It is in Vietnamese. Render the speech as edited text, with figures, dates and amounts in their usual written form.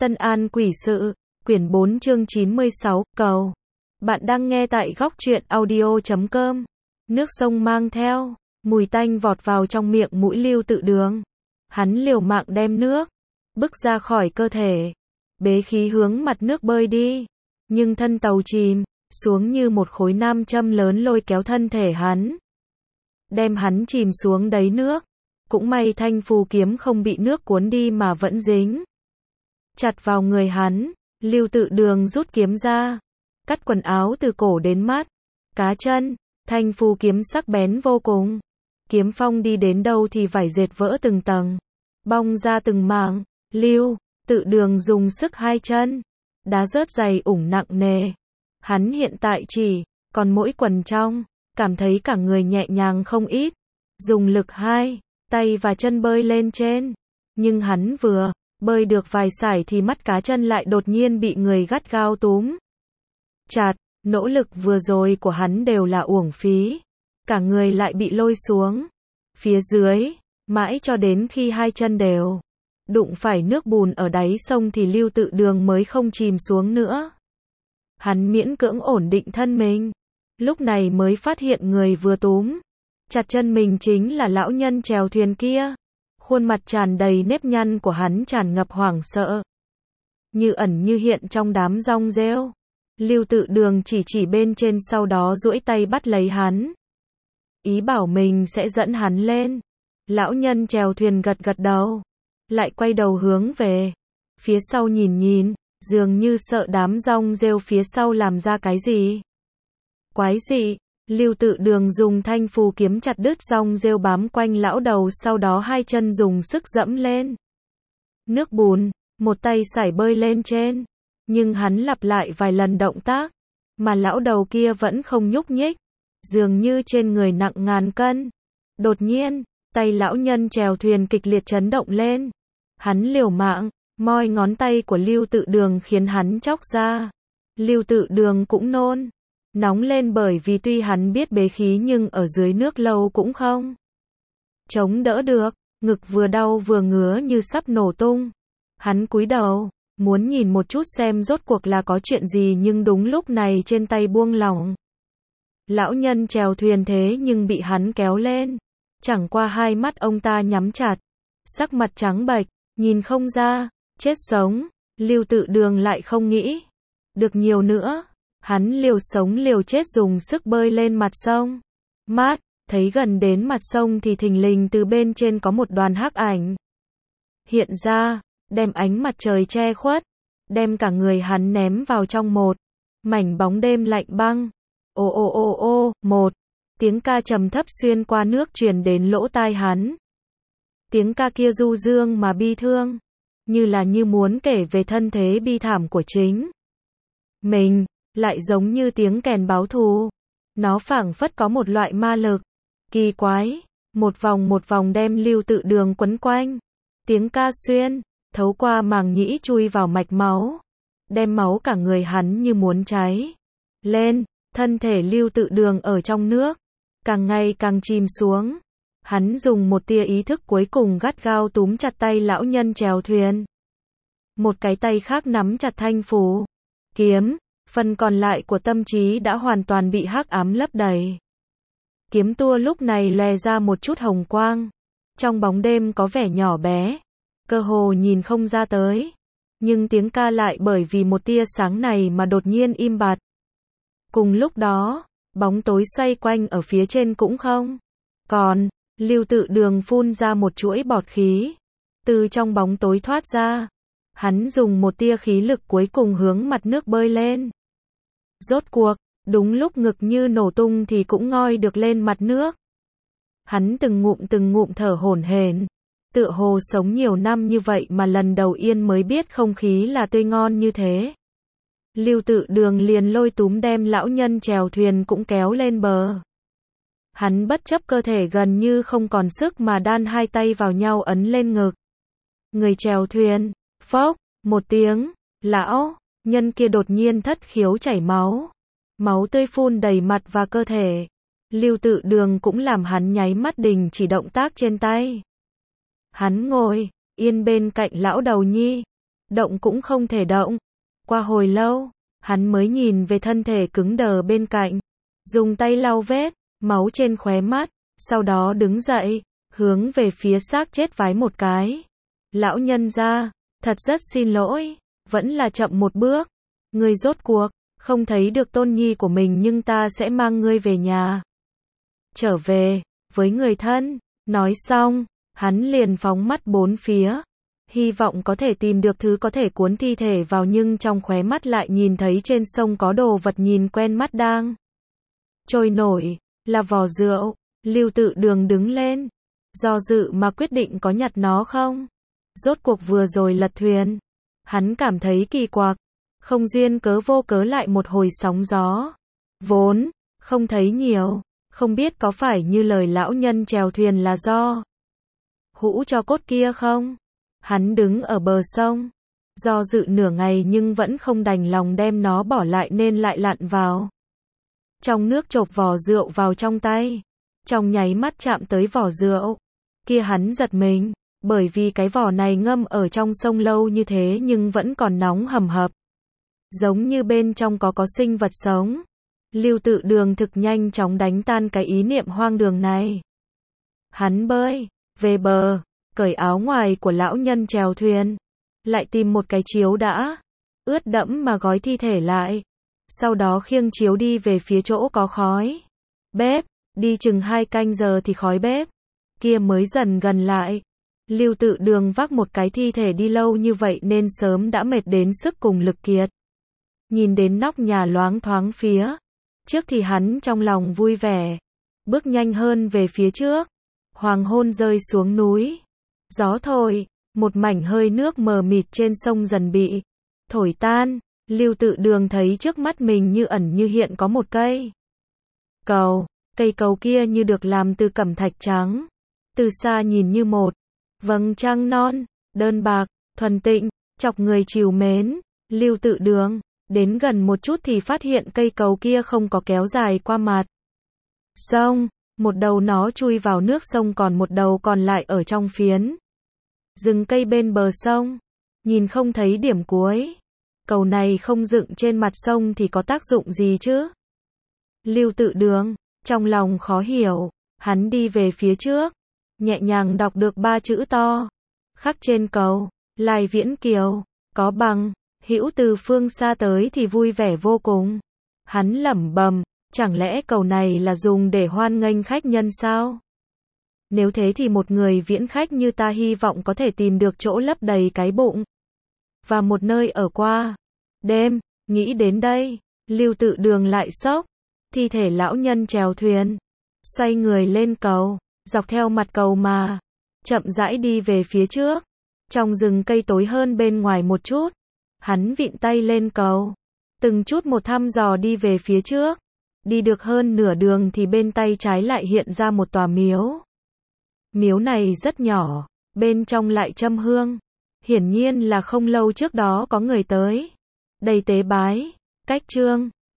Tân An Quỷ Sự, quyển 4 chương 96, cầu. Bạn đang nghe tại góc truyện audio.com. Nước sông mang theo, mùi tanh vọt vào trong miệng mũi Lưu Tự Đường. Hắn liều mạng đem nước bức ra khỏi cơ thể, bế khí hướng mặt nước bơi đi. Nhưng thân tàu chìm xuống như một khối nam châm lớn lôi kéo thân thể hắn, đem hắn chìm xuống đáy nước. Cũng may thanh phù kiếm không bị nước cuốn đi mà vẫn dính chặt vào người hắn. Lưu Tự Đường rút kiếm ra, cắt quần áo từ cổ đến mắt, cá chân. Thanh phù kiếm sắc bén vô cùng, kiếm phong đi đến đâu thì vải dệt vỡ từng tầng, bong ra từng mảng. Lưu Tự Đường dùng sức hai chân đá rớt giày ủng nặng nề. Hắn hiện tại chỉ còn mỗi quần trong, cảm thấy cả người nhẹ nhàng không ít. Dùng lực hai tay và chân bơi lên trên, nhưng hắn vừa bơi được vài sải thì mắt cá chân lại đột nhiên bị người gắt gao túm chặt. Nỗ lực vừa rồi của hắn đều là uổng phí, cả người lại bị lôi xuống phía dưới, mãi cho đến khi hai chân đều đụng phải nước bùn ở đáy sông thì Lưu Tự Đường mới không chìm xuống nữa. Hắn miễn cưỡng ổn định thân mình, lúc này mới phát hiện người vừa túm chặt chân mình chính là lão nhân chèo thuyền kia. Khuôn mặt tràn đầy nếp nhăn của hắn tràn ngập hoảng sợ, như ẩn như hiện trong đám rong rêu. Lưu Tự Đường chỉ bên trên, sau đó duỗi tay bắt lấy hắn, ý bảo mình sẽ dẫn hắn lên. Lão nhân chèo thuyền gật gật đầu, lại quay đầu hướng về phía sau nhìn nhìn, dường như sợ đám rong rêu phía sau làm ra cái gì quái dị. Lưu Tự Đường dùng thanh phù kiếm chặt đứt rong rêu bám quanh lão đầu, sau đó hai chân dùng sức dẫm lên nước bùn, một tay sải bơi lên trên. Nhưng hắn lặp lại vài lần động tác, mà lão đầu kia vẫn không nhúc nhích, dường như trên người nặng ngàn cân. Đột nhiên, tay lão nhân chèo thuyền kịch liệt chấn động lên. Hắn liều mạng moi ngón tay của Lưu Tự Đường khiến hắn chóc ra. Lưu Tự Đường cũng nôn nóng lên, bởi vì tuy hắn biết bế khí nhưng ở dưới nước lâu cũng không chống đỡ được, ngực vừa đau vừa ngứa như sắp nổ tung. Hắn cúi đầu muốn nhìn một chút xem rốt cuộc là có chuyện gì, nhưng đúng lúc này trên tay buông lỏng. Lão nhân chèo thuyền thế nhưng bị hắn kéo lên. Chẳng qua hai mắt ông ta nhắm chặt, sắc mặt trắng bệch, nhìn không ra chết sống. Lưu Tự Đường lại không nghĩ được nhiều nữa, hắn liều sống liều chết dùng sức bơi lên mặt sông. Mát, thấy gần đến mặt sông thì thình lình từ bên trên có một đoàn hắc ảnh hiện ra, đem ánh mặt trời che khuất, đem cả người hắn ném vào trong một mảnh bóng đêm lạnh băng. Ô ô ô ô, một tiếng ca trầm thấp xuyên qua nước truyền đến lỗ tai hắn. Tiếng ca kia du dương mà bi thương, như muốn kể về thân thế bi thảm của chính mình, lại giống như tiếng kèn báo thù. Nó phảng phất có một loại ma lực kỳ quái, một vòng đem Lưu Tự Đường quấn quanh. Tiếng ca xuyên thấu qua màng nhĩ chui vào mạch máu, đem máu cả người hắn như muốn cháy lên. Thân thể Lưu Tự Đường ở trong nước càng ngày càng chìm xuống. Hắn dùng một tia ý thức cuối cùng gắt gao túm chặt tay lão nhân chèo thuyền, một cái tay khác nắm chặt thanh phù kiếm. Phần còn lại của tâm trí đã hoàn toàn bị hắc ám lấp đầy. Kiếm tua lúc này lóe ra một chút hồng quang, trong bóng đêm có vẻ nhỏ bé, cơ hồ nhìn không ra tới. Nhưng tiếng ca lại bởi vì một tia sáng này mà đột nhiên im bặt. Cùng lúc đó, bóng tối xoay quanh ở phía trên cũng không còn. Lưu Tự Đường phun ra một chuỗi bọt khí từ trong bóng tối thoát ra. Hắn dùng một tia khí lực cuối cùng hướng mặt nước bơi lên. Rốt cuộc, đúng lúc ngực như nổ tung thì cũng ngoi được lên mặt nước. Hắn từng ngụm thở hổn hển, tựa hồ sống nhiều năm như vậy mà lần đầu yên mới biết không khí là tươi ngon như thế. Lưu Tự Đường liền lôi túm đem lão nhân chèo thuyền cũng kéo lên bờ. Hắn bất chấp cơ thể gần như không còn sức mà đan hai tay vào nhau ấn lên ngực người chèo thuyền. Phốc, một tiếng, lão nhân kia đột nhiên thất khiếu chảy máu. Máu tươi phun đầy mặt và cơ thể. Lưu Tự Đường cũng làm hắn nháy mắt đình chỉ động tác trên tay. Hắn ngồi yên bên cạnh lão đầu nhi, động cũng không thể động. Qua hồi lâu, hắn mới nhìn về thân thể cứng đờ bên cạnh, dùng tay lau vết máu trên khóe mắt, sau đó đứng dậy, hướng về phía xác chết vái một cái. Lão nhân gia, thật rất xin lỗi, vẫn là chậm một bước. Ngươi rốt cuộc không thấy được tôn nhi của mình, nhưng ta sẽ mang ngươi về nhà. Trở về với người thân. Nói xong, hắn liền phóng mắt bốn phía, hy vọng có thể tìm được thứ có thể cuốn thi thể vào, nhưng trong khóe mắt lại nhìn thấy trên sông có đồ vật nhìn quen mắt đang trôi nổi, là vò rượu. Lưu Tự Đường đứng lên, do dự mà quyết định có nhặt nó không. Rốt cuộc vừa rồi lật thuyền, hắn cảm thấy kỳ quặc, không duyên cớ vô cớ lại một hồi sóng gió. Vốn không thấy nhiều, không biết có phải như lời lão nhân chèo thuyền là do hũ cho cốt kia không? Hắn đứng ở bờ sông, do dự nửa ngày nhưng vẫn không đành lòng đem nó bỏ lại nên lại lặn vào trong nước, chộp vò rượu vào trong tay. Trong nháy mắt chạm tới vỏ rượu kia, hắn giật mình, bởi vì cái vỏ này ngâm ở trong sông lâu như thế nhưng vẫn còn nóng hầm hập, giống như bên trong có sinh vật sống. Lưu Tự Đường thực nhanh chóng đánh tan cái ý niệm hoang đường này. Hắn bơi về bờ, cởi áo ngoài của lão nhân chèo thuyền, lại tìm một cái chiếu đã ướt đẫm mà gói thi thể lại, sau đó khiêng chiếu đi về phía chỗ có khói bếp. Đi chừng 2 canh giờ thì khói bếp kia mới dần gần lại. Lưu Tự Đường vác một cái thi thể đi lâu như vậy nên sớm đã mệt đến sức cùng lực kiệt. Nhìn đến nóc nhà loáng thoáng phía trước thì hắn trong lòng vui vẻ, bước nhanh hơn về phía trước. Hoàng hôn rơi xuống núi, gió thổi, một mảnh hơi nước mờ mịt trên sông dần bị thổi tan. Lưu Tự Đường thấy trước mắt mình như ẩn như hiện có một cây cầu. Cây cầu kia như được làm từ cẩm thạch trắng, từ xa nhìn như một vầng trăng non, đơn bạc, thuần tịnh, chọc người trìu mến. Lưu Tự Đường đến gần một chút thì phát hiện cây cầu kia không có kéo dài qua mặt sông, một đầu nó chui vào nước sông, còn một đầu còn lại ở trong phiến rừng cây bên bờ sông, nhìn không thấy điểm cuối. Cầu này không dựng trên mặt sông thì có tác dụng gì chứ? Lưu Tự Đường trong lòng khó hiểu, hắn đi về phía trước, nhẹ nhàng đọc được 3 chữ to khắc trên cầu: Lai Viễn Kiều. Có bằng hữu từ phương xa tới thì vui vẻ vô cùng. Hắn lẩm bẩm, chẳng lẽ cầu này là dùng để hoan nghênh khách nhân sao? Nếu thế thì một người viễn khách như ta hy vọng có thể tìm được chỗ lấp đầy cái bụng và một nơi ở qua đêm. Nghĩ đến đây, Lưu Tự Đường lại sốc thi thể lão nhân chèo thuyền, xoay người lên cầu, dọc theo mặt cầu mà chậm rãi đi về phía trước. Trong rừng cây tối hơn bên ngoài một chút, hắn vịn tay lên cầu, từng chút một thăm dò đi về phía trước. Đi được hơn nửa đường thì bên tay trái lại hiện ra một tòa miếu. Miếu này rất nhỏ, bên trong lại châm hương, hiển nhiên là không lâu trước đó có người tới đây tế bái. Cách trương